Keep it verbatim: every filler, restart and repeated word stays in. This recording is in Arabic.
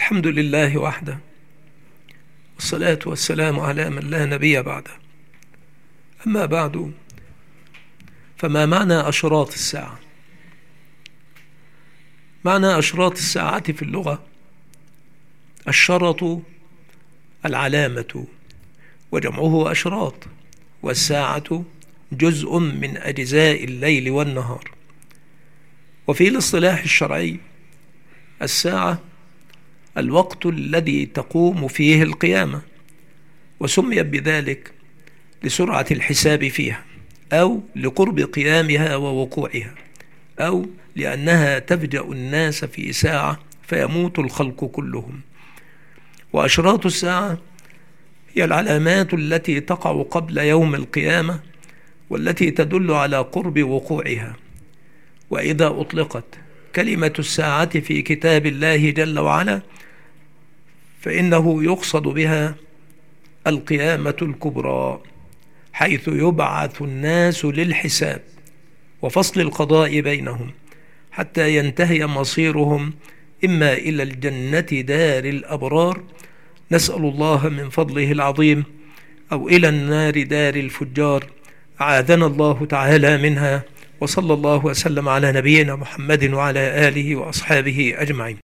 الحمد لله وحده، والصلاة والسلام على من لا نبي بعده. أما بعد، فما معنى أشراط الساعة؟ معنى أشراط الساعة في اللغة: الشرط العلامة، وجمعه أشراط، والساعة جزء من أجزاء الليل والنهار. وفي الاصطلاح الشرعي، الساعة الوقت الذي تقوم فيه القيامة، وسميت بذلك لسرعة الحساب فيها، أو لقرب قيامها ووقوعها، أو لأنها تفجأ الناس في ساعة فيموت الخلق كلهم. وأشراط الساعة هي العلامات التي تقع قبل يوم القيامة، والتي تدل على قرب وقوعها. وإذا أطلقت كلمة الساعة في كتاب الله جل وعلا، فإنه يقصد بها القيامة الكبرى، حيث يبعث الناس للحساب وفصل القضاء بينهم، حتى ينتهي مصيرهم إما إلى الجنة دار الأبرار، نسأل الله من فضله العظيم، أو إلى النار دار الفجار، أعاذنا الله تعالى منها. وصلى الله وسلم على نبينا محمد وعلى آله وأصحابه أجمعين.